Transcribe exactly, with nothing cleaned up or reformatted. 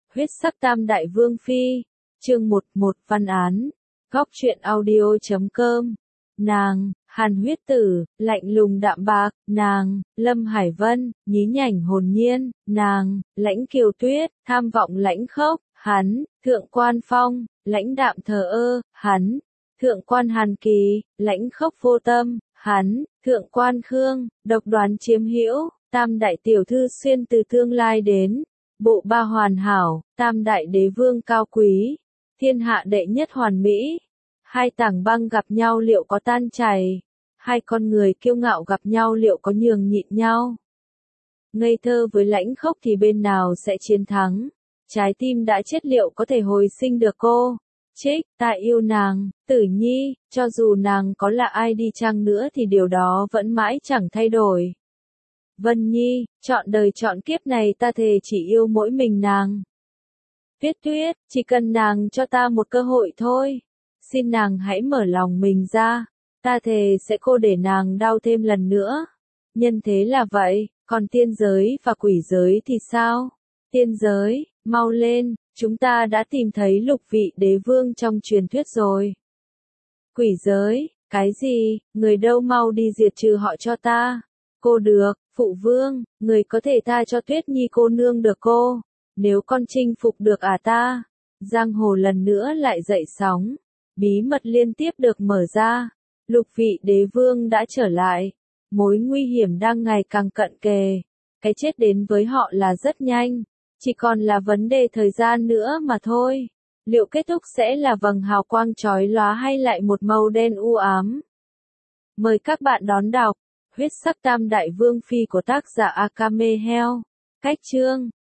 Huyết sắc tam đại vương phi, chương một một văn án, góc truyện audio chấm com. Nàng, Hàn Huyết Tử, lạnh lùng đạm bạc, nàng, Lâm Hải Vân, nhí nhảnh hồn nhiên, nàng, Lãnh Kiều Tuyết, tham vọng lãnh khốc, hắn, Thượng Quan Phong, lãnh đạm thờ ơ, hắn, Thượng Quan Hàn Kỳ, lãnh khốc vô tâm, hắn, Thượng Quan Khương, độc đoán chiếm hữu, tam đại tiểu thư xuyên từ tương lai đến. Bộ ba hoàn hảo, tam đại đế vương cao quý, thiên hạ đệ nhất hoàn mỹ. Hai tảng băng gặp nhau liệu có tan chảy? Hai con người kiêu ngạo gặp nhau liệu có nhường nhịn nhau? Ngây thơ với lãnh khốc thì bên nào sẽ chiến thắng? Trái tim đã chết liệu có thể hồi sinh được cô? Trích, ta yêu nàng, Tử Nhi, cho dù nàng có là ai đi chăng nữa thì điều đó vẫn mãi chẳng thay đổi. Vân Nhi, chọn đời chọn kiếp này ta thề chỉ yêu mỗi mình nàng. Tuyết Tuyết, chỉ cần nàng cho ta một cơ hội thôi. Xin nàng hãy mở lòng mình ra. Ta thề sẽ cô để nàng đau thêm lần nữa. Nhân thế là vậy, còn tiên giới và quỷ giới thì sao? Tiên giới, mau lên, chúng ta đã tìm thấy lục vị đế vương trong truyền thuyết rồi. Quỷ giới, cái gì, người đâu mau đi diệt trừ họ cho ta. Cô được, phụ vương, người có thể tha cho Tuyết Nhi cô nương được cô. Nếu con chinh phục được à ta. Giang hồ lần nữa lại dậy sóng. Bí mật liên tiếp được mở ra. Lục vị đế vương đã trở lại. Mối nguy hiểm đang ngày càng cận kề. Cái chết đến với họ là rất nhanh. Chỉ còn là vấn đề thời gian nữa mà thôi. Liệu kết thúc sẽ là vầng hào quang chói lóa hay lại một màu đen u ám? Mời các bạn đón đọc. Huyết sắc tam đại vương phi của tác giả Akame Hell. Cách chương